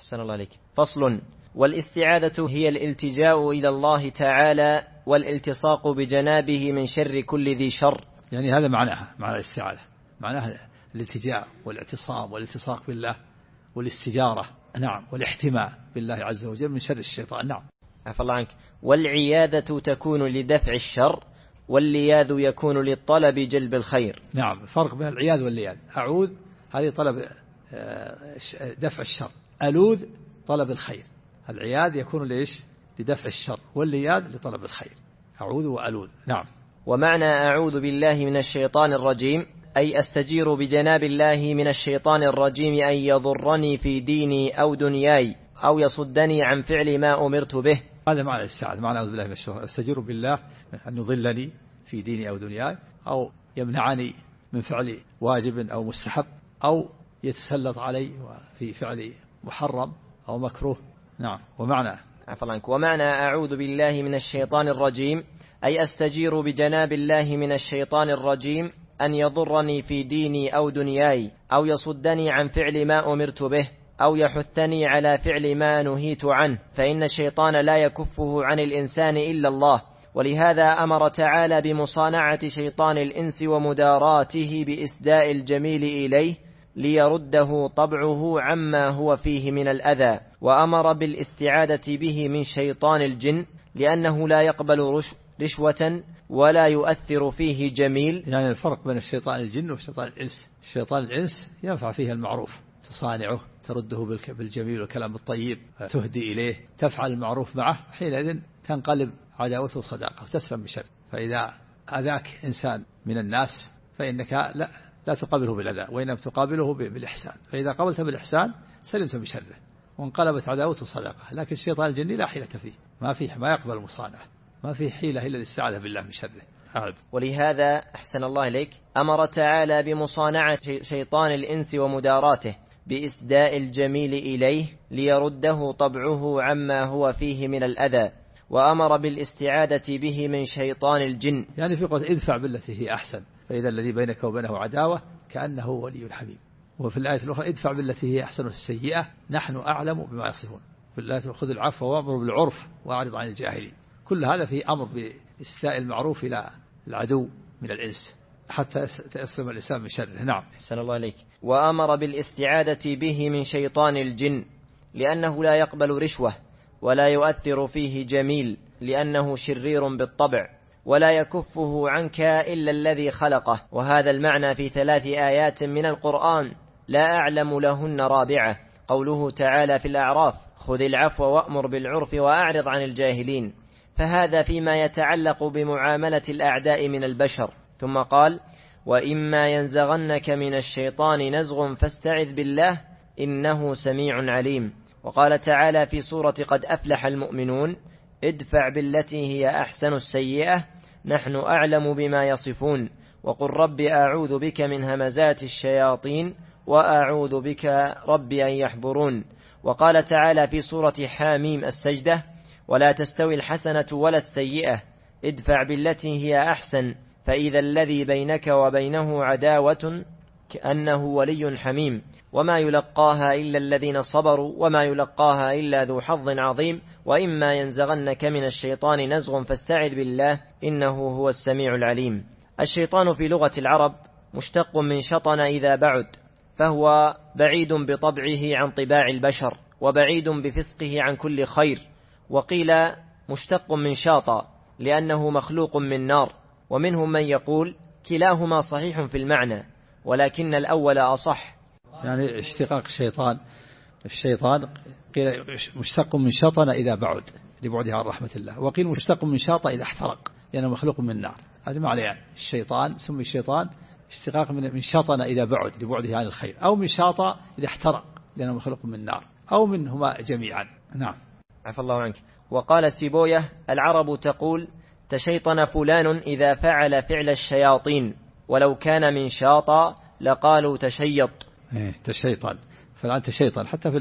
أحسن الله عليك. فصل. والاستعاذة هي الالتجاء إلى الله تعالى والالتصاق بجنابه من شر كل ذي شر. يعني هذا معناها، معنى الاستعاذة معناها الالتجاء والاعتصام والالتصاق بالله والاستجارة، نعم، والاحتماء بالله عز وجل من شر الشيطان. نعم. عفى الله عنك. والعيادة تكون لدفع الشر واللياذ يكون للطلب جلب الخير. نعم، فرق بين العياذ واللياذ. أعوذ هذه طلب دفع الشر، ألوذ طلب الخير. العياذ يكون ليش؟ لدفع الشر، واللياذ لطلب الخير. أعوذ وألوذ. نعم. ومعنى أعوذ بالله من الشيطان الرجيم أي أستجير بجناب الله من الشيطان الرجيم أن يضرني في ديني أو دنياي أو يصدني عن فعل ما أمرت به. هذا معنى الاستعاذة، معنى أعوذ بالله من الشيطان، أستجير بالله أن يضلني في ديني أو دنياي، أو يمنعني من فعل واجب أو مستحب، أو يتسلط علي في فعل محرم أو مكروه. نعم. ومعنى أعوذ بالله من الشيطان الرجيم أي أستجير بجناب الله من الشيطان الرجيم أن يضرني في ديني أو دنياي أو يصدني عن فعل ما أمرت به أو يحثني على فعل ما نهيت عنه، فإن الشيطان لا يكفه عن الإنسان إلا الله. ولهذا أمر تعالى بمصانعة شيطان الإنس ومداراته بإسداء الجميل إليه ليرده طبعه عما هو فيه من الأذى، وأمر بالاستعادة به من شيطان الجن لأنه لا يقبل رشوة ولا يؤثر فيه جميل. يعني الفرق بين الشيطان الجن وشيطان الإنس، شيطان الإنس ينفع فيه المعروف، تصانعه، ترده بالجميل والكلام الطيب، تهدي إليه، تفعل المعروف معه، حينئذ تنقلب عداوته صداقة وتسلم بشر. فإذا أذاك إنسان من الناس فإنك لا تقابله بالأذى، وإنما تقابله بالإحسان، فإذا قابلت بالإحسان سلمت بشره وانقلبت عداوته صداقة. لكن الشيطان الجني لا حيلة فيه، ما يقبل المصانعة، ما فيه حيلة إلا الاستعاذة بالله من شره. ولهذا أحسن الله إليك أمر تعالى بمصانعة شيطان الإنس ومداراته بإسداء الجميل إليه ليرده طبعه عما هو فيه من الأذى، وأمر بالاستعادة به من شيطان الجن. يعني في قول ادفع بالتي هي أحسن فإذا الذي بينك وبينه عداوة كأنه ولي حميم. وفي الآية الأخرى ادفع بالتي هي أحسن السيئة نحن أعلم بما يصفون. في الآية خذ العفو وأمر بالعرف وأعرض عن الجاهلين. كل هذا فيه أمر بإسداء المعروف إلى العدو من الإنس حتى يسلم الإنسان من شره. نعم. أحسن الله عليك. وأمر بالاستعادة به من شيطان الجن لأنه لا يقبل رشوة ولا يؤثر فيه جميل لأنه شرير بالطبع ولا يكفه عنك إلا الذي خلقه. وهذا المعنى في 3 آيات من القرآن لا أعلم لهن رابعة. قوله تعالى في الأعراف خذ العفو وأمر بالعرف وأعرض عن الجاهلين، فهذا فيما يتعلق بمعاملة الأعداء من البشر. ثم قال وإما ينزغنك من الشيطان نزغ فاستعذ بالله إنه سميع عليم. وقال تعالى في سورة قد أفلح المؤمنون ادفع بالتي هي أحسن السيئة نحن أعلم بما يصفون وقل رب أعوذ بك من همزات الشياطين وأعوذ بك رب أن يحضرون. وقال تعالى في سورة حاميم السجدة ولا تستوي الحسنة ولا السيئة ادفع بالتي هي أحسن فإذا الذي بينك وبينه عداوة كأنه ولي حميم وما يلقاها إلا الذين صبروا وما يلقاها إلا ذو حظ عظيم. وإما ينزغنك من الشيطان نزغ فاستعذ بالله إنه هو السميع العليم. الشيطان في لغة العرب مشتق من شطن إذا بعد، فهو بعيد بطبعه عن طباع البشر وبعيد بفسقه عن كل خير. وقيل مشتق من شاطا لأنه مخلوق من نار، ومنهم من يقول كلاهما صحيح في المعنى ولكن الأول أصح. يعني اشتقاق الشيطان قيل مشتق من شطن إذا بعد لبعده عن رحمة الله، وقيل مشتق من شاط إذا احترق لأنه مخلوق من نار. هذا معنى يعني الشيطان سمي الشيطان اشتقاق من شطن إذا بعد لبعده عن الخير، أو من شاط إذا احترق لأنه مخلوق من نار، أو منهما جميعا. نعم. عفى الله عنك. وقال سيبويه العرب تقول تشيطن فلان إذا فعل فعل الشياطين، ولو كان من شاطا لقالوا تشيط. تشيطن، فلان تشيطن حتى في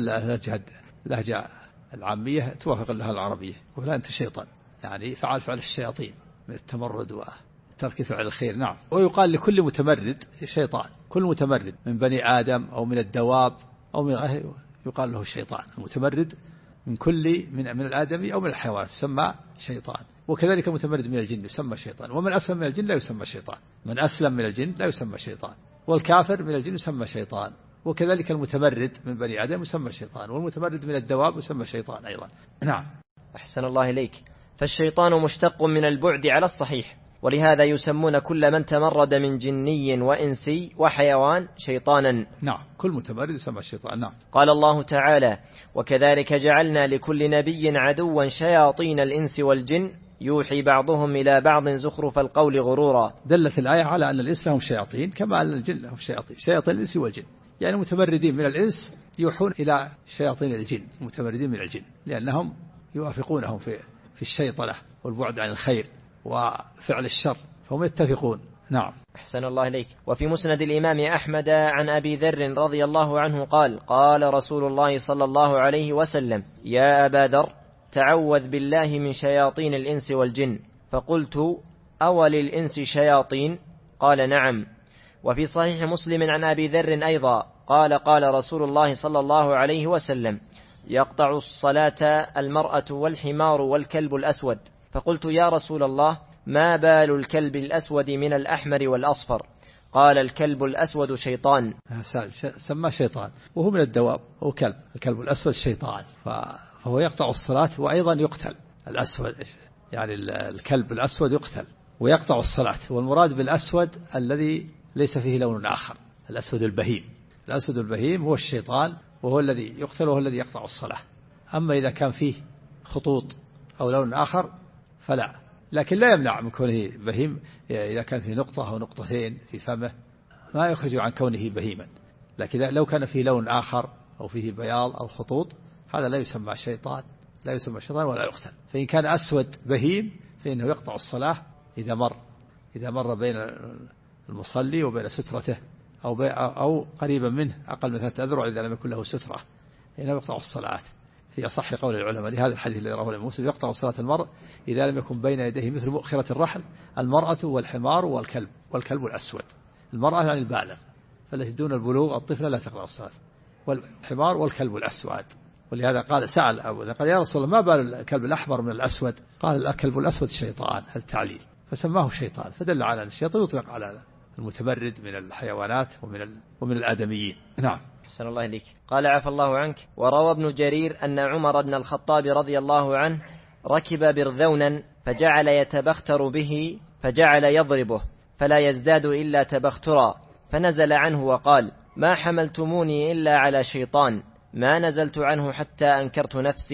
اللهجة العامية توافق اللهجة العربية، وفلان تشيطن يعني فعل الشياطين من التمرد وترك فعل الخير. نعم. ويقال لكل متمرد شيطان، كل متمرد من بني آدم أو من الدواب أو من يقال له شيطان. المتمرد من كل من الآدمي أو من الحيوانات يسمى شيطان. وكذلك المتمرد من الجن يسمى شيطان. ومن أسلم من الجن لا يسمى شيطان. من أسلم من الجن لا يسمى شيطان. والكافر من الجن يسمى شيطان. وكذلك المتمرد من بني آدم يسمى شيطان. والمتمرد من الدواب يسمى شيطان أيضا. نعم. أحسن الله إليك. فالشيطان مشتق من البعد على الصحيح، ولهذا يسمون كل من تمرد من جني وإنسي وحيوان شيطانا. نعم، كل متمرد يسمى الشيطان. نعم. قال الله تعالى: وكذلك جعلنا لكل نبي عدوا شياطين الإنس والجن يوحي بعضهم إلى بعض زخرف القول غرورا. دلت الآية على أن الإنس لهم شياطين كما أن الجن لهم شياطين، شياطين الإنس والجن. يعني المتمردين من الإنس يوحون إلى شياطين الجن، المتمردين من الجن، لأنهم يوافقونهم في الشيطنة والبعد عن الخير وفعل الشر، فهم يتفقون. نعم. أحسن الله إليك. وفي مسند الإمام أحمد عن أبي ذر رضي الله عنه قال: قال رسول الله صلى الله عليه وسلم: يا أبا ذر، تعوذ بالله من شياطين الإنس والجن. فقلت: أول الإنس شياطين؟ قال: نعم. وفي صحيح مسلم عن أبي ذر أيضا قال: قال رسول الله صلى الله عليه وسلم: يقطع الصلاة المرأة والحمار والكلب الأسود. فقلت: يا رسول الله، ما بال الكلب الأسود من الأحمر والأصفر؟ قال: الكلب الأسود شيطان. سمى شيطان وهو من الدواب، هو كلب. الكلب الأسود شيطان، فهو يقطع الصلاة وأيضا يقتل. الأسود يعني الكلب الأسود يقتل ويقطع الصلاة. والمراد بالأسود الذي ليس فيه لون آخر، الأسود البهيم. الأسود البهيم هو الشيطان، وهو الذي يقتل وهو الذي يقطع الصلاة. أما إذا كان فيه خطوط أو لون آخر فلا، لكن لا يمنع من كونه بهيم. إذا كان فيه نقطة أو نقطتين في فمه ما يخرج عن كونه بهيما. لكن لو كان فيه لون آخر أو فيه بياض أو خطوط هذا لا يسمى شيطان، لا يسمى شيطان ولا يقتل. فإن كان أسود بهيم فإنه يقطع الصلاة إذا مر بين المصلي وبين سترته أو قريبا منه أقل من 3 أذرع إذا لم يكن له سترة، إنه يقطع الصلاة في أصح قول العلماء. لهذا الحديث الذي رواه مسلم: يقطع صلاة المرء إذا لم يكن بين يديه مثل مؤخرة الرحل المرأة والحمار والكلب الأسود. المرأة يعني البالغ، فالتي دون البلوغ الطفلة لا تقطع الصلاة، والحمار والكلب الأسود. ولهذا سأل أبو ذر قال: يا رسول الله، ما بال الكلب الأحمر من الأسود؟ قال: الكلب الأسود شيطان. التعليل، فسماه شيطان، فدل على أن الشيطان يطلق على المتمرد من الحيوانات ومن الآدميين. نعم. أحسن الله إليك. قال: عفى الله عنك. وروى ابن جرير أن عمر بن الخطاب رضي الله عنه ركب برذونا فجعل يتبختر به فجعل يضربه فلا يزداد إلا تبخترا، فنزل عنه وقال: ما حملتموني إلا على شيطان، ما نزلت عنه حتى أنكرت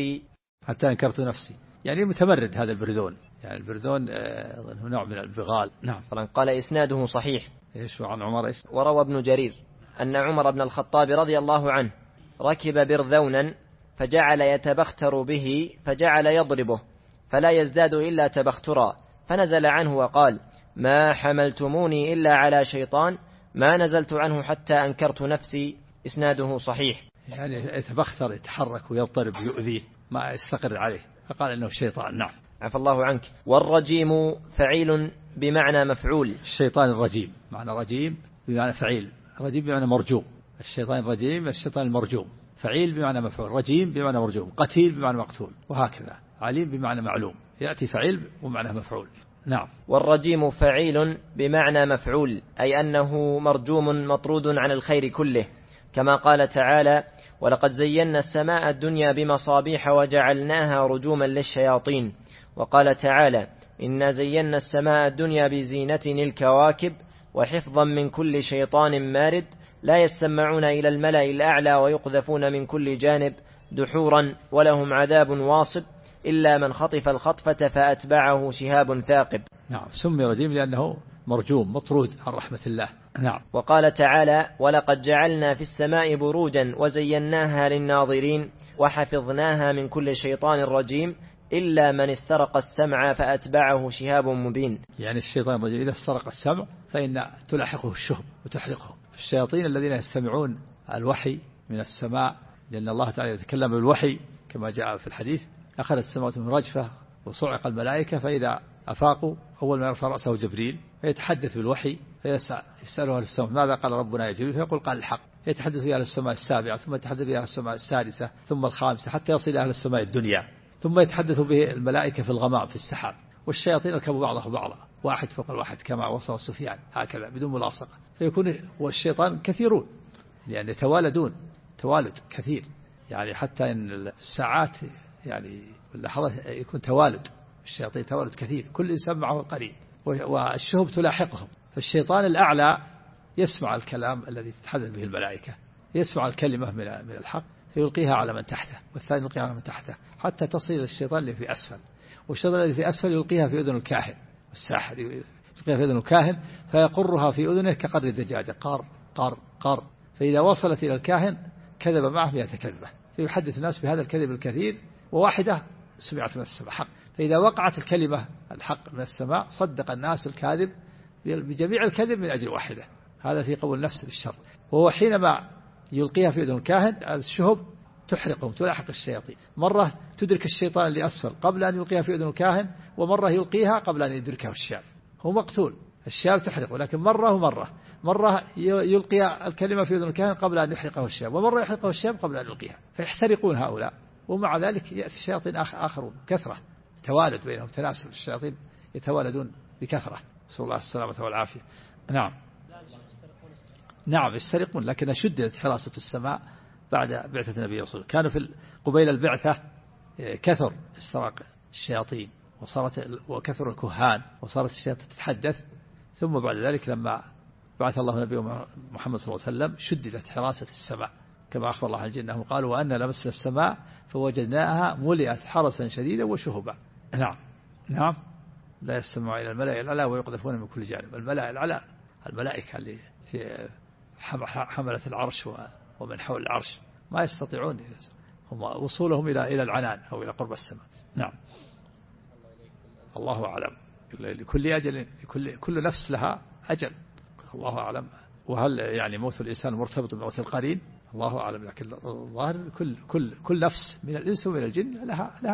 نفسي. يعني متمرد هذا البرذون، يعني البرذون نوع من البغال. نعم. قال: إسناده صحيح. إيش عن عمر إيش؟ وروى ابن جرير أن عمر بن الخطاب رضي الله عنه ركب برذونا فجعل يتبختر به فجعل يضربه فلا يزداد إلا تبخترا، فنزل عنه وقال: ما حملتموني إلا على شيطان، ما نزلت عنه حتى أنكرت نفسي. إسناده صحيح. يعني يتبختر، يتحرك ويضطرب ويؤذيه، ما يستقر عليه، فقال إنه شيطان. نعم. عفى الله عنك. والرجيم فعيل بمعنى مفعول. الشيطان الرجيم معنى رجيم بمعنى فعيل، رجيم بمعنى مرجوم. الشيطان الرجيم الشيطان المرجوم. فعيل بمعنى مفعول، رجيم بمعنى مرجوم، قتيل بمعنى مقتول، وهكذا. عليم بمعنى معلوم، يأتي فعيل ومعنى مفعول. نعم. والرجيم فعيل بمعنى مفعول، أي أنه مرجوم مطرود عن الخير كله، كما قال تعالى: ولقد زينا السماء الدنيا بمصابيح وجعلناها رجوما للشياطين. وقال تعالى: إنا زينا السماء الدنيا بزينة الكواكب وحفظا من كل شيطان مارد لا يستمعون إلى الملأ الأعلى ويقذفون من كل جانب دحورا ولهم عذاب واصب إلا من خطف الخطفة فأتبعه شهاب ثاقب. نعم. سمي رجيم لأنه مرجوم مطرود عن رحمة الله. نعم. وقال تعالى: ولقد جعلنا في السماء بروجا وزيناها للناظرين وحفظناها من كل شيطان رجيم إلا من استرق السمع فأتبعه شهاب مبين. يعني الشيطان الرجيم إذا استرق السمع فإن تلاحقه الشهب وتحرقه. الشياطين الذين يستمعون الوحي من السماء، لأن الله تعالى يتكلم بالوحي كما جاء في الحديث: أخذت السماوات من رجفة وصعق الملائكة، فإذا أفاقوا أول ما يرفع رأسه جبريل فيتحدث بالوحي فيسأله أهل السماء: ماذا قال ربنا يا جبريل؟ فيقول: قال الحق. يتحدث به أهل السماء السابعة، ثم يتحدث به أهل السماء السادسة، ثم الخامسة، حتى يصل إلى أهل السماء الدنيا، ثم يتحدث به الملائكة في الغمام في السحاب، والشياطين يركبوا بعضها بعضا واحد فوق الواحد كما وصف سفيان هكذا بدون ملاصقة، فيكون والشيطان كثيرون يعني يتوالدون توالد كثير، يعني حتى إن الساعات يعني اللحظات يكون توالد الشياطين توالد كثير، كل إنسان معه قرين، والشهب تلاحقهم. فالشيطان الأعلى يسمع الكلام الذي تتحدث به الملائكة، يسمع الكلمة من الحق فيلقيها على من تحته، والثاني يلقيها على من تحته، حتى تصل الشيطان اللي في أسفل، والشيطان الذي في أسفل يلقيها في أذن الكاهن، والساحر يلقيها في أذن الكاهن فيقرها في أذنه كقر الدجاجة قار قار قار، فإذا وصلت إلى الكاهن كذب معه 100 كذبة، فيحدث الناس بهذا الكذب الكثير، وواحدة سمعت من السماء حق، فإذا وقعت الكلمة الحق من السماء صدق الناس الكاذب بجميع الكذب من أجل واحدة، هذا في قول النفس للشر. وهو حينما يلقيها في أذن الكاهن الشهب تحرقهم تلاحق الشياطين، مرة تدرك الشيطان اللي أسفل قبل أن يلقيها في أذن الكاهن، ومرة يلقيها قبل أن يدركه الشاب، هو مقتول الشاب تحرقه، لكن مرة يلقي الكلمة في أذن الكاهن قبل أن يحرقه الشاب، ومرة يحرقه الشاب قبل أن يلقيها، فيحترقون هؤلاء، ومع ذلك يأتي الشياطين آخرون كثرة توالد بينهم تناسل، الشياطين يتوالدون بكثرة، نسأل الله السلامة والعافية. نعم يسترقون، لكن شدت حراسة السماء بعد بعثة النبي صلى الله عليه وسلم، كانوا في قبيل البعثة كثر استراق الشياطين وكثر الكهان، وصارت الشياطين تتحدث، ثم بعد ذلك لما بعث الله نبيه محمد صلى الله عليه وسلم شددت حراسة السماء، كما أخبر الله عن الجنة قالوا وأن لمسنا السماء فوجدناها ملئت حرسا شديدا وشهبا. نعم لا يستمع إلى الملأ الأعلى ويقذفون من كل جانب. الملأ الأعلى الملائكة اللي في حملة العرش ومن حول العرش ما يستطيعون هم وصولهم إلى العنان أو إلى قرب السماء. نعم الله أعلم، لكل أجل كل نفس لها أجل، الله أعلم. وهل يعني موت الإنسان مرتبط بموت القرين؟ الله أعلم، لكن الظاهر كل نفس من الإنس ومن الجن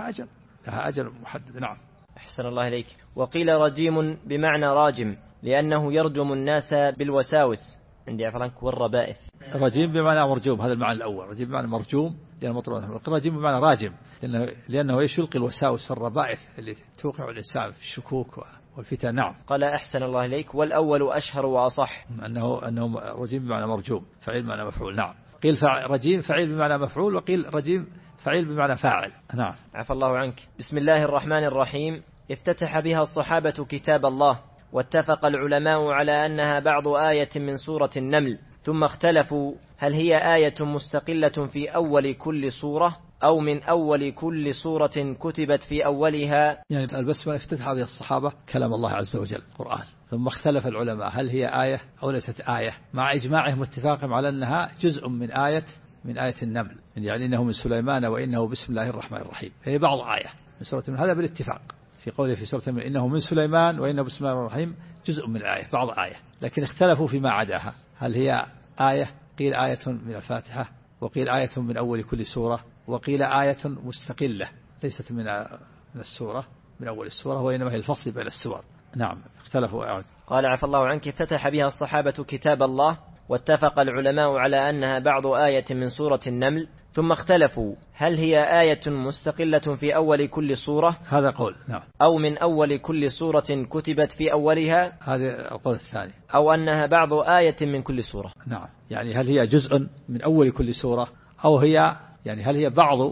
لها أجل محدد. نعم أحسن الله إليك. وقيل رجيم بمعنى راجم لأنه يرجم الناس بالوساوس عندي عفرانك والربائث. رجيم بمعنى مرجوم، هذا المعنى الأول، رجيم بمعنى مرجوم لأنه مطلوب، رجيم بمعنى راجم لأنه يلقي الوساوس في الربائث اللي توقع الإنسان في الشكوك والفتن. نعم قال أحسن الله إليك. والأول أشهر وأصح أنه رجيم بمعنى مرجوم فعيل بمعنى مفعول. نعم قيل رجيم فعيل بمعنى مفعول، وقيل رجيم فعيل بمعنى فاعل. نعم عفى الله عنك. بسم الله الرحمن الرحيم. افتتح بها الصحابة كتاب الله، واتفق العلماء على أنها بعض آية من سورة النمل، ثم اختلفوا هل هي آية مستقلة في أول كل سورة أو من أول كل سورة كتبت في أولها. يعني البسملة افتتح بها الصحابة كلام الله عز وجل القرآن، ثم اختلف العلماء هل هي آية أو ليست آية، مع إجماعهم واتفاقهم على أنها جزء من آية النمل، يعني إنه من سليمان وإنه بسم الله الرحمن الرحيم، هي بعض آية من سورة النمل، هذا بالاتفاق في قوله في سورة النمل إنه من سليمان وإنه بسم الله الرحمن الرحيم جزء من الآية بعض آية، لكن اختلفوا فيما عداها هل هي آية، قيل آية من الفاتحة، وقيل آية من أول كل سورة، وقيل آية مستقلة ليست من السورة من أول السورة، وإنما هي الفصل بين السور. نعم اختلفوا. قال عفى الله عنك. افتتح بها الصحابة كتاب الله، واتفق العلماء على أنها بعض آية من سورة النمل، ثم اختلفوا هل هي آية مستقلة في أول كل سورة، هذا قول. نعم أو من أول كل سورة كتبت في أولها، هذا القول الثاني، أو أنها بعض آية من كل سورة. نعم يعني هل هي جزء من أول كل سورة، أو هي يعني هل هي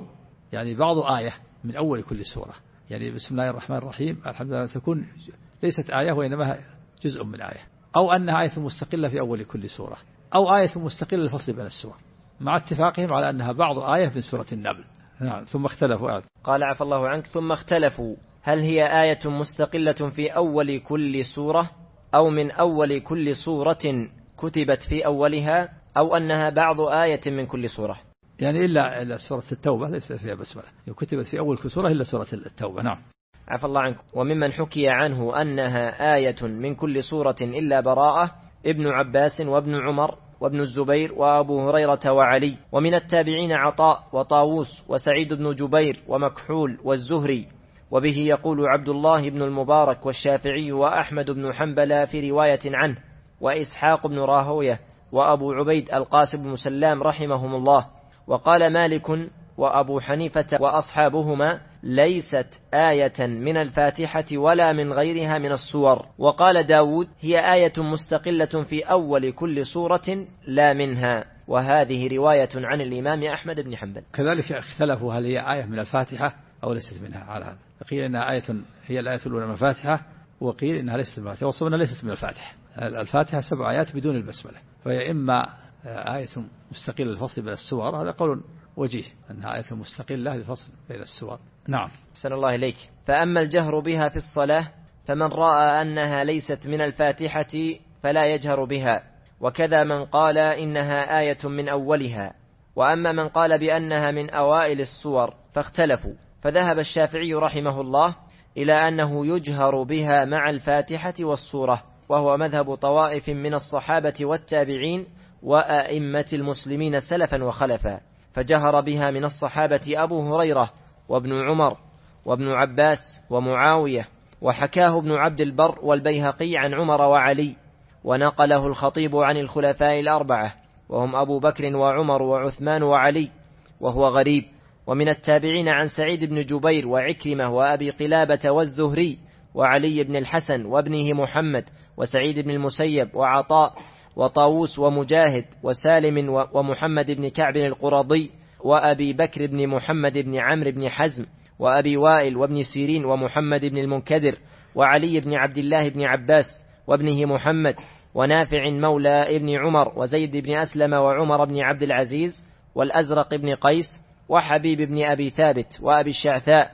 بعض آية من أول كل سورة، يعني بسم الله الرحمن الرحيم الحمد لله تكون ليست آية وإنما جزء من آية، أو أنها آية مستقلة في أول كل سورة، أو آية مستقلة للفصل بين السور، مع اتفاقهم على أنها بعض آية من سورة النمل. نعم ثم اختلفوا. قال عفى الله عنك. ثم اختلفوا هل هي آية مستقلة في أول كل سورة أو من أول كل سورة كتبت في أولها، أو أنها بعض آية من كل سورة، يعني إلا سورة التوبة ليس فيها بسملة، كتبت في أول كل سورة إلا سورة التوبة. نعم عفى الله عنك. وممن حكي عنه أنها آية من كل سورة إلا براءة ابن عباس وابن عمر وابن الزبير وأبو هريرة وعلي، ومن التابعين عطاء وطاووس وسعيد بن جبير ومكحول والزهري، وبه يقول عبد الله بن المبارك والشافعي وأحمد بن حنبل في رواية عنه، وإسحاق بن راهوية وأبو عبيد القاسم بن سلام رحمهم الله. وقال مالك وأبو حنيفة وأصحابهما ليست آية من الفاتحة ولا من غيرها من السور. وقال داود هي آية مستقلة في أول كل سورة لا منها. وهذه رواية عن الإمام أحمد بن حنبل. كذلك اختلفوا هل هي آية من الفاتحة أو ليست منها، على هذا قيل إنها آية هي الآية الأولى من الفاتحة، وقيل إنها ليست من الفاتحة، وصلنا ليست من الفاتحة. الفاتحة 7 آيات بدون البسملة، فهي إما آية مستقلة للفصل بين السور، هذا قول وجيه أنها آية مستقلة للفصل بين السور. نعم. أحسن الله إليك. فأما الجهر بها في الصلاة فمن رأى أنها ليست من الفاتحة فلا يجهر بها، وكذا من قال إنها آية من أولها. وأما من قال بأنها من أوائل السور فاختلفوا، فذهب الشافعي رحمه الله إلى أنه يجهر بها مع الفاتحة والسورة، وهو مذهب طوائف من الصحابة والتابعين وأئمة المسلمين سلفا وخلفا. فجهر بها من الصحابة أبو هريرة وابن عمر وابن عباس ومعاوية، وحكاه ابن عبد البر والبيهقي عن عمر وعلي، ونقله الخطيب عن الخلفاء الأربعة وهم أبو بكر وعمر وعثمان وعلي، وهو غريب. ومن التابعين عن سعيد بن جبير وعكرمة وأبي قلابة والزهري وعلي بن الحسن وابنه محمد وسعيد بن المسيب وعطاء وطاووس ومجاهد وسالم ومحمد بن كعب القرظي وأبي بكر بن محمد بن عمرو بن حزم وأبي وائل وابن سيرين ومحمد بن المنكدر وعلي بن عبد الله بن عباس وابنه محمد ونافع مولى ابن عمر وزيد بن أسلم وعمر بن عبد العزيز والأزرق بن قيس وحبيب بن أبي ثابت وأبي الشعثاء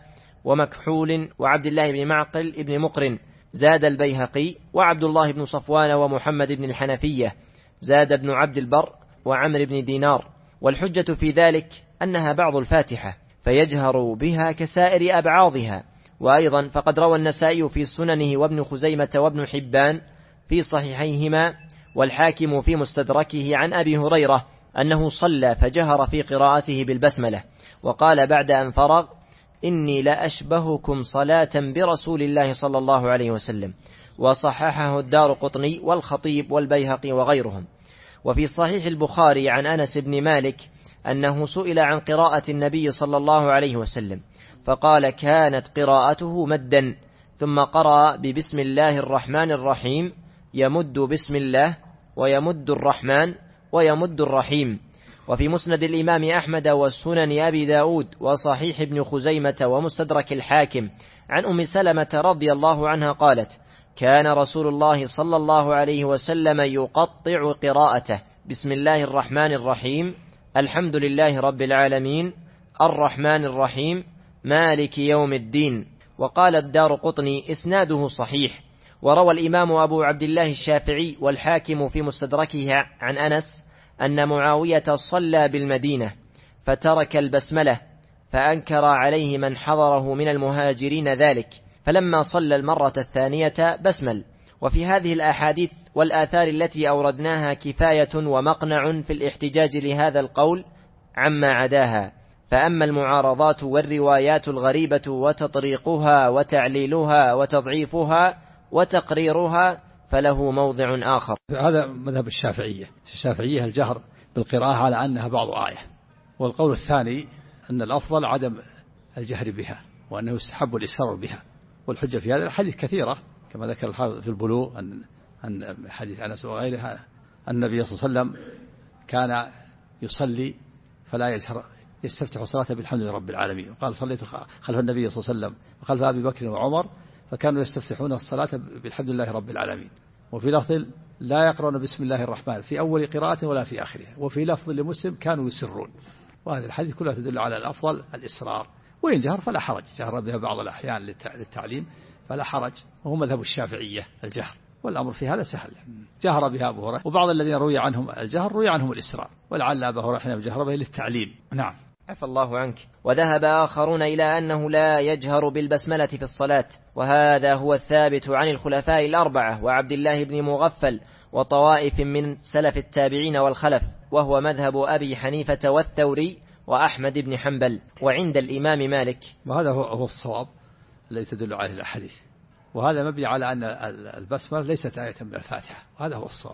ومكحول وعبد الله بن معقل ابن مقرن. زاد البيهقي وعبد الله بن صفوان ومحمد بن الحنفية. زاد ابن عبد البر وعمر بن دينار. والحجة في ذلك أنها بعض الفاتحة فيجهر بها كسائر أبعاضها. وأيضا فقد روى النسائي في سننه وابن خزيمة وابن حبان في صحيحيهما والحاكم في مستدركه عن أبي هريرة أنه صلى فجهر في قراءته بالبسملة، وقال بعد أن فرغ إني لأشبهكم صلاة برسول الله صلى الله عليه وسلم. وصححه الدارقطني والخطيب والبيهقي وغيرهم. وفي صحيح البخاري عن أنس بن مالك أنه سئل عن قراءة النبي صلى الله عليه وسلم فقال كانت قراءته مدا، ثم قرأ ببسم الله الرحمن الرحيم، يمد بسم الله ويمد الرحمن ويمد الرحيم. وفي مسند الإمام أحمد والسنن أبي داود وصحيح ابن خزيمة ومستدرك الحاكم عن أم سلمة رضي الله عنها قالت كان رسول الله صلى الله عليه وسلم يقطع قراءته بسم الله الرحمن الرحيم الحمد لله رب العالمين الرحمن الرحيم مالك يوم الدين. وقال الدارقطني إسناده صحيح. وروى الإمام أبو عبد الله الشافعي والحاكم في مستدركه عن أنس أن معاوية صلى بالمدينة فترك البسملة فأنكر عليه من حضره من المهاجرين ذلك، فلما صلى المرة الثانية بسمل. وفي هذه الأحاديث والآثار التي أوردناها كفاية ومقنع في الاحتجاج لهذا القول عما عداها. فأما المعارضات والروايات الغريبة وتطريقها وتعليلها وتضعيفها وتقريرها فله موضع آخر. هذا مذهب الشافعية الجهر بالقراءة على أنها بعض آية. والقول الثاني أن الأفضل عدم الجهر بها وأنه يستحب الإسرار بها. والحجة في هذا الحديث كثيرة كما ذكر الحافظ في البلوغ أن حديث أنس وغيرها النبي صلى الله عليه وسلم كان يصلي فلا يجهر يستفتح صلاته بالحمد لله رب العالمين. وقال صليت خلف النبي صلى الله عليه وسلم وخلف أبي بكر وعمر فكانوا يستفتحون الصلاة بالحمد لله رب العالمين. وفي لفظ لا يقرؤون بسم الله الرحمن في أول قراءة ولا في آخرها. وفي لفظ لمسلم كانوا يسرون. وهذه الحديث كلها تدل على الأفضل الإسرار، وإن جهر فلا حرج، جهر بها بعض الأحيان للتعليم فلا حرج، وهو مذهب الشافعية الجهر، والأمر في هذا سهل. جهر بها أبو هريرة، وبعض الذين روي عنهم الجهر روي عنهم الإسرار، ولعل أبا هريرة جهر به للتعليم. نعم. عفى الله عنك. وذهب آخرون إلى أنه لا يجهر بالبسملة في الصلاة، وهذا هو الثابت عن الخلفاء الأربعة وعبد الله بن مغفل وطوائف من سلف التابعين والخلف، وهو مذهب أبي حنيفة والثوري وأحمد بن حنبل وعند الإمام مالك. وهذا هو الصواب الذي تدل عليه الأحاديث، وهذا مبني على أن البسملة ليست آية من الفاتحة، وهذا هو الصواب،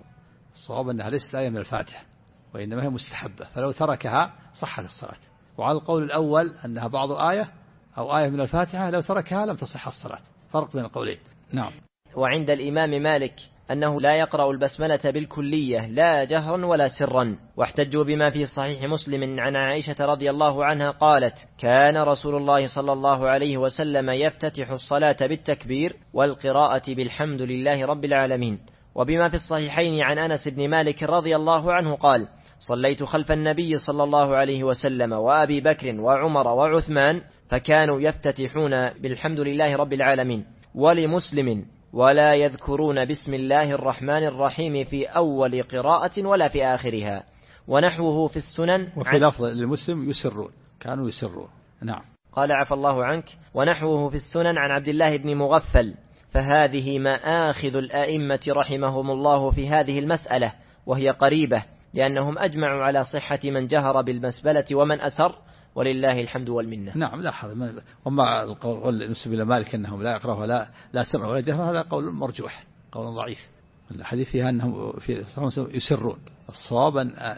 الصواب أنها ليست آية من الفاتحة وإنما هي مستحبة، فلو تركها صحت الصلاة. وعلى القول الأول أنها بعض آية أو آية من الفاتحة لو تركها لم تصح الصلاة. فرق بين القولين. نعم. وعند الإمام مالك أنه لا يقرأ البسملة بالكلية لا جهرا ولا سرا، واحتجوا بما في صحيح مسلم عن عائشة رضي الله عنها قالت: كان رسول الله صلى الله عليه وسلم يفتتح الصلاة بالتكبير والقراءة بالحمد لله رب العالمين. وبما في الصحيحين عن أنس بن مالك رضي الله عنه قال: صليت خلف النبي صلى الله عليه وسلم وأبي بكر وعمر وعثمان فكانوا يفتتحون بالحمد لله رب العالمين. ولمسلم: ولا يذكرون بسم الله الرحمن الرحيم في أول قراءة ولا في آخرها. ونحوه في السنن. وفي لفظ للمسلم يسرون، كانوا يسرون. نعم. قال عفى الله عنك: ونحوه في السنن عن عبد الله بن مغفل. فهذه مآخذ الآئمة رحمهم الله في هذه المسألة، وهي قريبة، لأنهم أجمعوا على صحة من جهر بالمسبلة ومن أسر، ولله الحمد والمنة. نعم. لا حرج. وما القول المسلم إلى مالك أنهم لا يقرأوا لا سر ولا جهر، هذا قول مرجوح، قول ضعيف. الحديث فيها أنهم يسرون. الصواب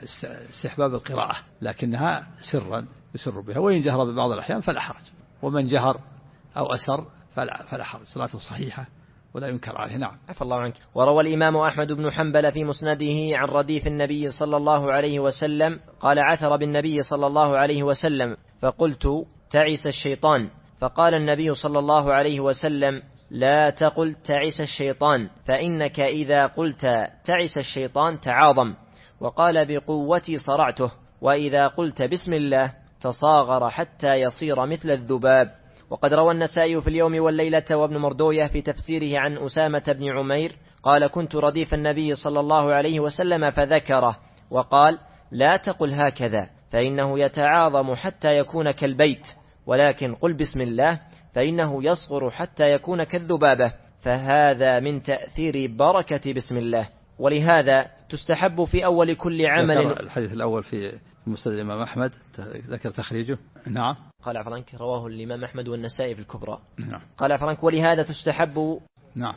استحباب القراءة، لكنها سرا يسر بها، وإن جهر ببعض الأحيان فلا حرج، ومن جهر أو أسر فلا حرج، صلاته صحيحة ولا ينكر عليه. نعم. عفى الله عنك. وروى الإمام أحمد بن حنبل في مسنده عن رديف النبي صلى الله عليه وسلم قال: عثر بالنبي صلى الله عليه وسلم فقلت: تعس الشيطان. فقال النبي صلى الله عليه وسلم: لا تقل تعس الشيطان، فإنك إذا قلت تعس الشيطان تعاظم. وقال: بقوتي صرعته. وإذا قلت بسم الله تصاغر حتى يصير مثل الذباب. وقد روى النسائي في اليوم والليلة وابن مردوية في تفسيره عن أسامة بن عمير قال: كنت رديف النبي صلى الله عليه وسلم فذكره وقال: لا تقل هكذا فإنه يتعاظم حتى يكون كالبيت، ولكن قل بسم الله فإنه يصغر حتى يكون كالذبابة. فهذا من تأثير بركة بسم الله. ولهذا تستحب في أول كل عمل. الحديث الأول في مسند الإمام أحمد ذكر تخريجه. نعم. قال فرانك: رواه الإمام أحمد والنسائي في الكبرى. نعم. قال فرانك: ولهذا تستحب. نعم.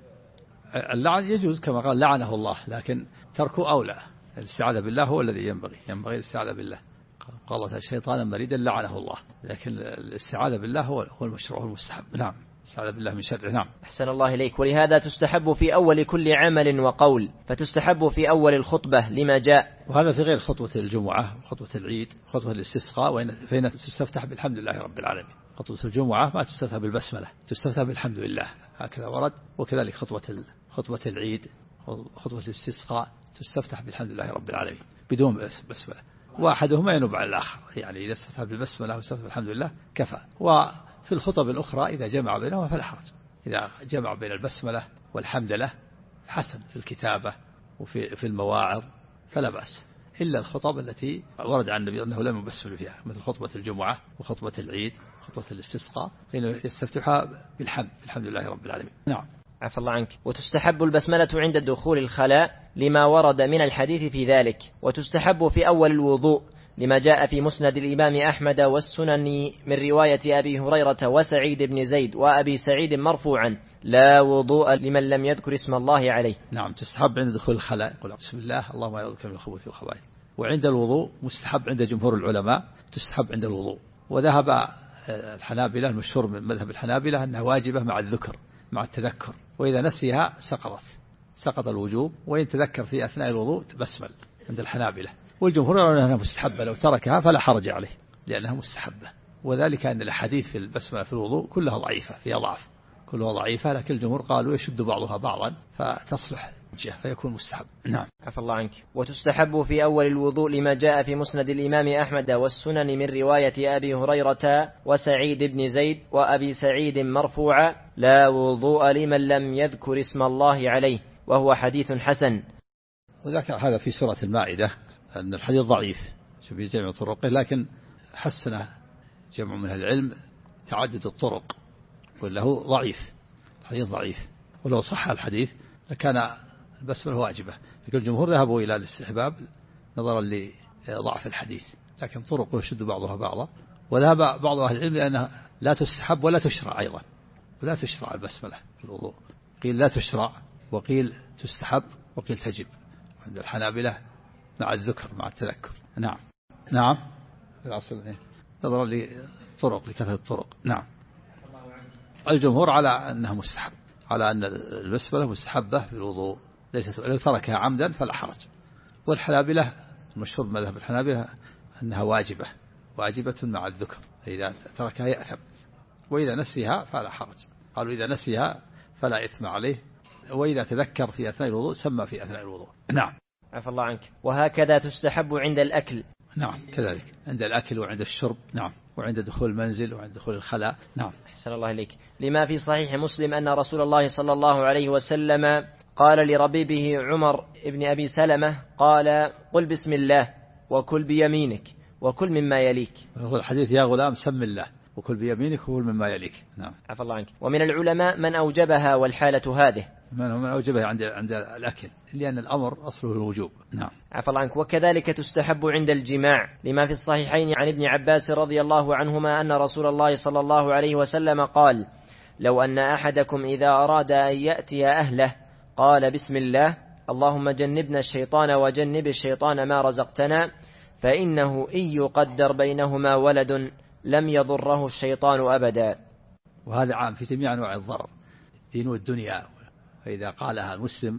اللعن يجوز كما قال لعنه الله، لكن تركه أولى. الاستعاذة بالله هو الذي ينبغي الاستعاذة بالله. قال الشيطان مريدا لعنه الله، لكن الاستعاذة بالله هو المشروع المستحب. نعم. استعاذ بالله من شره. نعم. أحسن الله إليك. ولهذا تستحب في أول كل عمل وقول، فتستحب في أول الخطبة لما جاء. وهذا في غير خطوة الجمعة وخطوة العيد خطوة الاستسقاء، فإن تستفتح بالحمد لله رب العالمين. خطوة الجمعة ما تستفتح بالبسملة، تستفتح بالحمد لله، هكذا ورد. وكذلك خطوة العيد خطوة الاستسقاء تستفتح بالحمد لله رب العالمين بدون بسملة، وأحدهما ينوب على الآخر، يعني إذا استفتح بالبسملة واستفتح بالحمد لله كفى. وفي الخطب الأخرى إذا جمع بينهما فلا حرج، إذا جمع بين البسملة والحمد لله حسن في الكتابة وفي المواعظ فلا بأس، إلا الخطب التي ورد عن النبي أنه لم يبسمل فيها، مثل خطبة الجمعة وخطبة العيد وخطبة الاستسقاء، فإنه يستفتحها بالحمد لله رب العالمين. نعم. عفى الله عنك. وتستحب البسملة عند دخول الخلاء لما ورد من الحديث في ذلك. وتستحب في أول الوضوء لما جاء في مسند الإمام أحمد والسنن من رواية أبي هريرة وسعيد بن زيد وأبي سعيد مرفوعا: لا وضوء لمن لم يذكر اسم الله عليه. نعم. تستحب عند دخول الخلاء يقول بسم الله اللهم أعوذ بك من الخبث والخبائث. وعند الوضوء مستحب عند جمهور العلماء، تستحب عند الوضوء. وذهب الحنابلة، المشهور من مذهب الحنابلة أنها واجبة مع الذكر مع التذكر، وإذا نسيها سقط الوجوب، وإن تذكر في أثناء الوضوء تبسمل عند الحنابلة. والجمهور يرون أنها مستحبة، لو تركها فلا حرج عليه لأنها مستحبة. وذلك أن الحديث في البسملة في الوضوء كلها ضعيفة، فيها ضعف، كلها ضعيفة، لكن الجمهور قالوا يشد بعضها بعضا فتصلح فيكون مستحب. نعم. عفى الله عنك. وتستحب في أول الوضوء لما جاء في مسند الإمام أحمد والسنن من رواية أبي هريرة وسعيد بن زيد وأبي سعيد مرفوعا: لا وضوء لمن لم يذكر اسم الله عليه، وهو حديث حسن. وذكر هذا في سورة المائدة أن الحديث ضعيف في جمع طرقه، لكن حسنه جمع من العلم تعدد الطرق، وله ضعيف، الحديث ضعيف. ولو صح الحديث لكان البسملة واجبة، لكن الجمهور ذهبوا إلى الاستحباب نظرا لضعف الحديث، لكن طرقه يشد بعضها بعضا. وذهب بعض أهل العلم لأنها لا تستحب ولا تشرع أيضا، ولا تشرع البسملة في الوضوء، قيل لا تشرع وقيل تستحب وقيل تجب، عند الحنابلة مع الذكر مع التذكر. نعم نعم في الأصل نظرا لطرق لكثرة الطرق. نعم. الجمهور على أنها مستحب، على أن البسملة مستحبة في الوضوء، ليست لو تركها عمدا فلا حرج. والحنابلة المشهور مذهب الحنابلة أنها واجبة مع الذكر، فإذا تركها يأثم، وإذا نسيها فلا حرج. قالوا إذا نسيها فلا إثم عليه، وإذا تذكر في أثناء الوضوء سمى في أثناء الوضوء. نعم. عفى الله عنك. وهكذا تستحب عند الأكل. نعم كذلك عند الأكل وعند الشرب. نعم. وعند دخول المنزل وعند دخول الخلاء. نعم. أحسن الله إليك. لما في صحيح مسلم أن رسول الله صلى الله عليه وسلم قال لربيبه عمر ابن أبي سلمة قال قل بسم الله وكل بيمينك وكل مما يليك. الحديث يا غلام سم الله وكل بيمينك وكل مما يليك. نعم. عفى الله عنك. ومن العلماء من أوجبها والحالة هذه. من أوجبها عند الأكل، لأن الأمر أصله الوجوب. نعم. عفى الله عنك. وكذلك تستحب عند الجماع، لما في الصحيحين عن ابن عباس رضي الله عنهما أن رسول الله صلى الله عليه وسلم قال لو أن أحدكم إذا أراد أن يأتي أهله قال بسم الله اللهم جنبنا الشيطان وجنب الشيطان ما رزقتنا، فإنه إن يقدر بينهما ولد لم يضره الشيطان أبدا. وهذا عام في جميع أنواع الضرر الدين والدنيا، فإذا قالها المسلم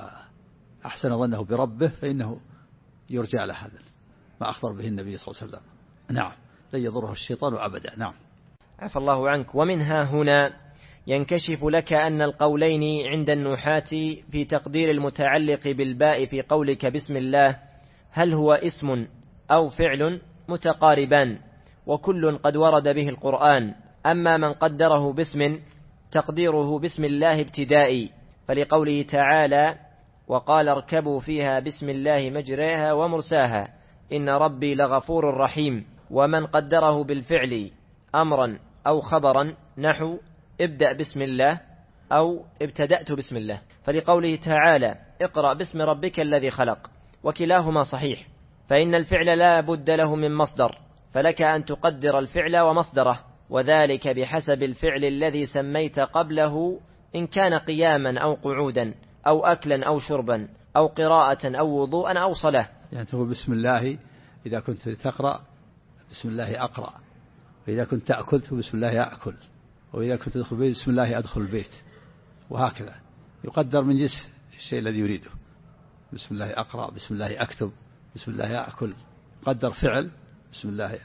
وأحسن ظنه بربه فإنه يرجى له هذا ما أخبر به النبي صلى الله عليه وسلم. نعم. لن يضره الشيطان أبدا. نعم. عفى الله عنك. ومنها هنا ينكشف لك أن القولين عند النحاة في تقدير المتعلق بالباء في قولك بسم الله هل هو اسم أو فعل متقاربان، وكل قد ورد به القرآن. أما من قدره باسم تقديره بسم الله ابتدائي، فلقوله تعالى وقال اركبوا فيها بسم الله مجريها ومرساها إن ربي لغفور رحيم. ومن قدره بالفعل أمرا أو خبرا نحو ابدأ بسم الله أو ابتدأت بسم الله، فلقوله تعالى اقرأ باسم ربك الذي خلق، وكلاهما صحيح، فإن الفعل لا بد له من مصدر، فلك أن تقدر الفعل ومصدره، وذلك بحسب الفعل الذي سميت قبله إن كان قياما أو قعودا أو أكلا أو شربا أو قراءة أو وضوءا أو صلاة. يعني تقول بسم الله إذا كنت تقرأ بسم الله أقرأ، وإذا كنت تأكل بسم الله أأكل، وإذا كنت تدخل البيت بسم الله أدخل البيت، وهكذا يقدر من جنس الشيء الذي يريده. بسم الله أقرأ، بسم الله أكتب، بسم الله أأكل، قدر فعل بسم الله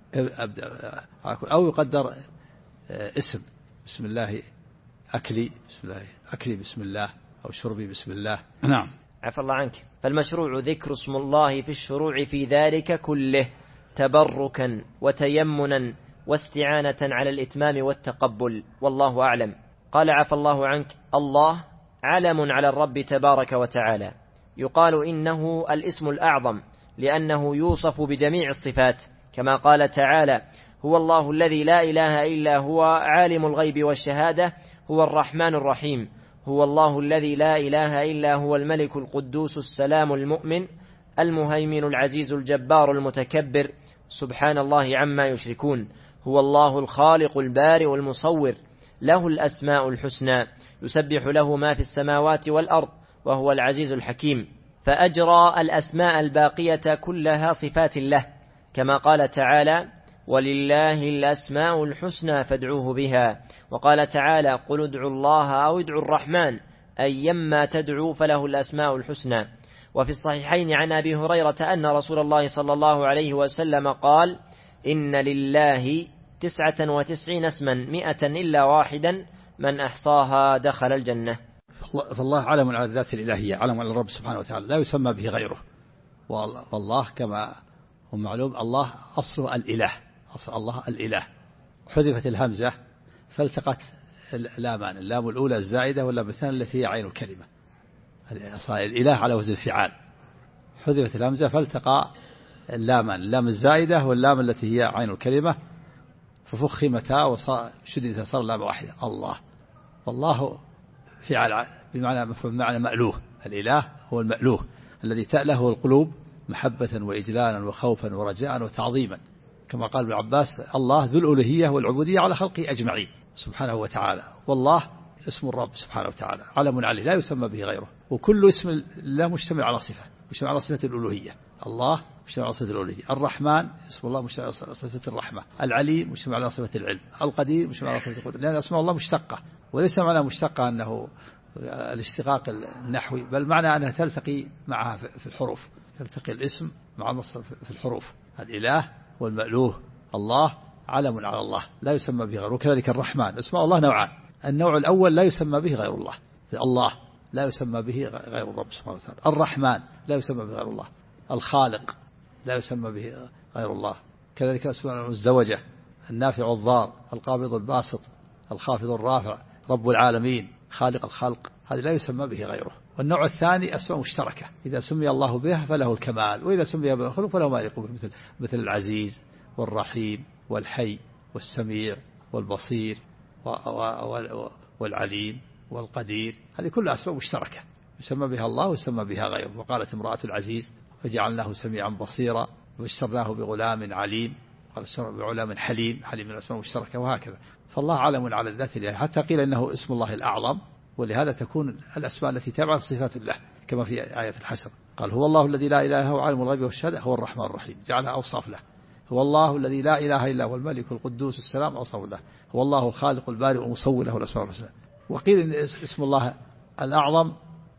أبدأ أكل، أو يقدر اسم بسم الله أكلي، بسم الله أكلي بسم الله، أو شربي بسم الله. نعم. عفى الله عنك. فالمشروع ذكر اسم الله في الشروع في ذلك كله تبركا وتيمنا واستعانة على الإتمام والتقبل، والله أعلم. قال عفى الله عنك الله علم على الرب تبارك وتعالى، يقال إنه الاسم الأعظم لأنه يوصف بجميع الصفات، كما قال تعالى هو الله الذي لا إله إلا هو عالم الغيب والشهادة هو الرحمن الرحيم، هو الله الذي لا إله إلا هو الملك القدوس السلام المؤمن المهيمن العزيز الجبار المتكبر سبحان الله عما يشركون، هو الله الخالق البارئ المصور له الأسماء الحسنى يسبح له ما في السماوات والأرض وهو العزيز الحكيم. فأجرى الأسماء الباقية كلها صفات له، كما قال تعالى ولله الأسماء الحسنى فادعوه بها، وقال تعالى قل ادعوا الله أو ادعوا الرحمن أيما تدعوا فله الأسماء الحسنى. وفي الصحيحين عن أبي هريرة أن رسول الله صلى الله عليه وسلم قال إن لله 99 اسما 100 إلا واحدا من أحصاها دخل الجنة. فالله علم على الذات الإلهية، علم على الرب سبحانه وتعالى لا يسمى به غيره، والله كما هو معلوم الله أصله الإله، أصل الله الإله. حذفت الهمزة فالتقت اللامان، اللام الأولى الزائدة واللام الثانية التي هي عين الكلمة، الإله على وزن الفعال، حذفت الهمزة فالتقى اللامان، اللام الزائدة واللام التي هي عين الكلمة ففخمتا وشددت صار لام واحدة الله. والله فعل بمعنى مألوه، الإله هو المألوه الذي تأله القلوب محبة وإجلالا وخوفا ورجاء وتعظيما، كما قال ابن عباس الله ذو الألوهية والعبودية على خلقه أجمعين سبحانه وتعالى. والله اسم الرب سبحانه وتعالى علم عليه لا يسمى به غيره. وكل اسم لا مشتمل على صفة، مشتمل على صفة الألوهية. الله مشتمل على صفة الألوهية، الرحمن اسم الله مشتمل على صفة الرحمة، العليم مشتمل على صفة العلم، القدير مشتمل على صفة القدرة، لأن أسماء الله مشتقة، وليس معنى مشتقة أنه الاشتقاق النحوي، بل معنى أنها تلتقي معها في الحروف، تلتقي الاسم مع المصدر في الحروف. الإله والمألوه، الله علم على الله لا يسمى به غيره. وكذلك الرحمن اسماء الله نوعان، النوع الأول لا يسمى به غير الله، الله لا يسمى به غير الرب سبحانه وتعالى، الرحمن لا يسمى به غير الله، الخالق لا يسمى به غير الله. كذلك اسماء المزدوجة، النافع الضار، القابض الباسط، الخافض الرافع، رب العالمين، خالق الخلق، هذا لا يسمى به غيره. والنوع الثاني أسماء مشتركة، إذا سمي الله بها فله الكمال، وإذا سمي به الخلق فله ما يليق به، مثل العزيز والرحيم والحي والسميع والبصير والعليم والقدير، هذه كلها أسماء مشتركة يسمى بها الله ويسمى بها غيره. وقالت امرأة العزيز فجعلناه سميعا بصيرا وبشرناه بغلام عليم، قال بغلام حليم، حليم من الأسماء المشتركة. وهكذا فالله عالم على الذات الله، حتى قيل إنه اسم الله الأعظم، ولهذا تكون الأسماء التي تابعت صفات الله، كما في آية الحشر قال هو الله الذي لا إله إلا هو عالم الغيب والشهادة هو الرحمن الرحيم، جعلها أوصاف له. هو الله الذي لا إله إلا هو الملك القدوس السلام أوصاف له. هو الله الخالق البارئ المصور له الأسماء الحسنى. وقيل إن اسم الله الأعظم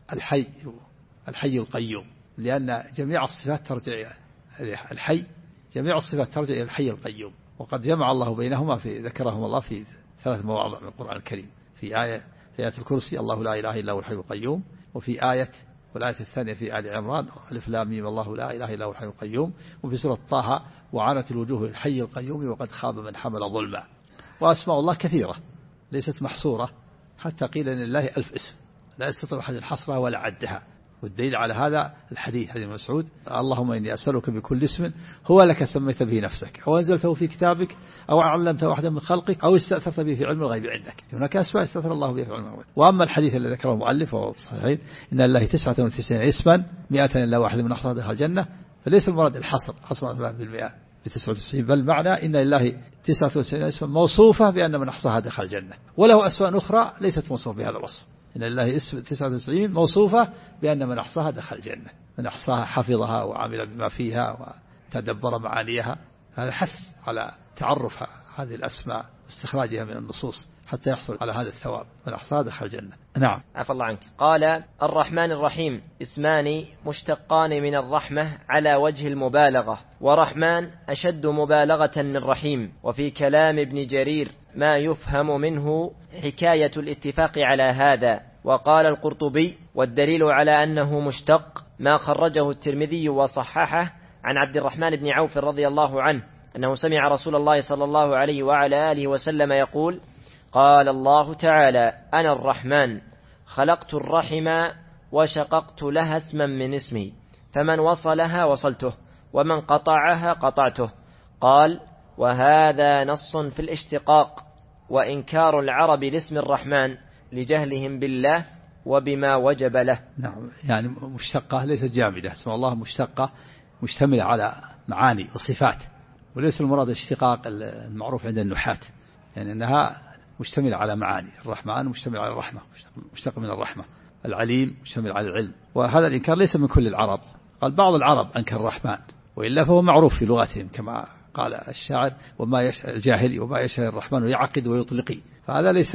الحي القيوم، لأن جميع الصفات ترجع الحي، جميع الصفات ترجع إلى الحي القيوم، وقد جمع الله بينهما ذكرهم الله في 3 مواضع من القرآن الكريم، في آية الكرسي الله لا إله إلا هو الحي القيوم، وفي آية والآية الثانية في آل عمران ألف لام ميم الله لا إله إلا هو الحي القيوم، وفي سورة طه وعنت الوجوه الحي القيوم وقد خاب من حمل ظلما. وأسماء الله كثيرة ليست محصورة، حتى قيل إن الله 1000 اسم لا يستطيع أحد حصرها ولا عدها. والدليل على هذا الحديث حديث مسعود اللهم إني أسألك بكل اسم هو لك سميت به نفسك أو أنزلته في كتابك أو علمته واحدا من خلقك أو استأثرت به في علم الغيب عندك. هناك أسماء استأثر الله بها في علم الغيب. وأما الحديث الذي ذكره المؤلف وهو صحيح إن الله 99 اسما 100 إلا واحد من أحصاها دخل الجنة، فليس المراد الحصر حصر بالمئة ب99، بل معنى إن الله 99 اسما موصوفة بأن من أحصاها دخل الجنة، وله أسماء أخرى ليست موصوفة بهذا الوصف. إن الله اسم 99 موصوفة بأن من أحصاها دخل الجنة، من أحصاها حفظها وعمل بما فيها وتدبر معانيها. هذا حث على تعرف هذه الأسماء واستخراجها من النصوص حتى يحصل على هذا الثواب، من أحصاها دخل الجنة. نعم. عفى الله عنك. قال الرحمن الرحيم اسمان مشتقان من الرحمة على وجه المبالغة، ورحمن أشد مبالغة من رحيم. وفي كلام ابن جرير ما يفهم منه حكاية الاتفاق على هذا. وقال القرطبي والدليل على أنه مشتق ما خرجه الترمذي وصححه عن عبد الرحمن بن عوف رضي الله عنه أنه سمع رسول الله صلى الله عليه وعلى آله وسلم يقول قال الله تعالى أنا الرحمن خلقت الرحم وشققت لها اسما من اسمي فمن وصلها وصلته ومن قطعها قطعته. قال وهذا نص في الاشتقاق وإنكار العرب لاسم الرحمن لجهلهم بالله وبما وجب له. نعم، يعني مشتقة ليست جامدة، اسم الله مشتقة مشتملة على معاني وصفات، وليس المراد الاشتقاق المعروف عند النحاة، يعني أنها مشتملة على معاني. الرحمن مشتمل على الرحمة، مشتق من الرحمة. العليم مشتمل على العلم. وهذا الإنكار ليس من كل العرب، قال بعض العرب أنكر الرحمن، وإلا فهو معروف في لغتهم كما قال الشاعر وما الجاهلي وما يشاء الرحمن يعقد ويطلقي، فهذا ليس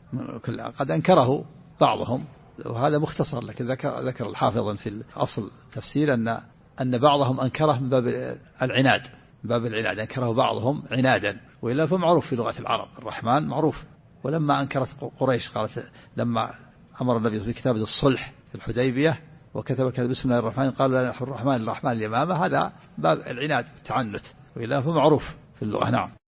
قد أنكره بعضهم، وهذا مختصر، لكن ذكر الحافظ في الأصل تفسير أن بعضهم أنكره من باب العناد، أنكره بعضهم عنادا، وإلا فمعروف في لغة العرب الرحمن معروف. ولما أنكرت قريش قالت لما أمر النبي في كتابة الصلح في الحديبية وكتب بسم الله الرحمن قالوا لا نحن الرحمن اليمامة، هذا باب العناد والتعنت، وإلا فمعروف في اللغة. نعم.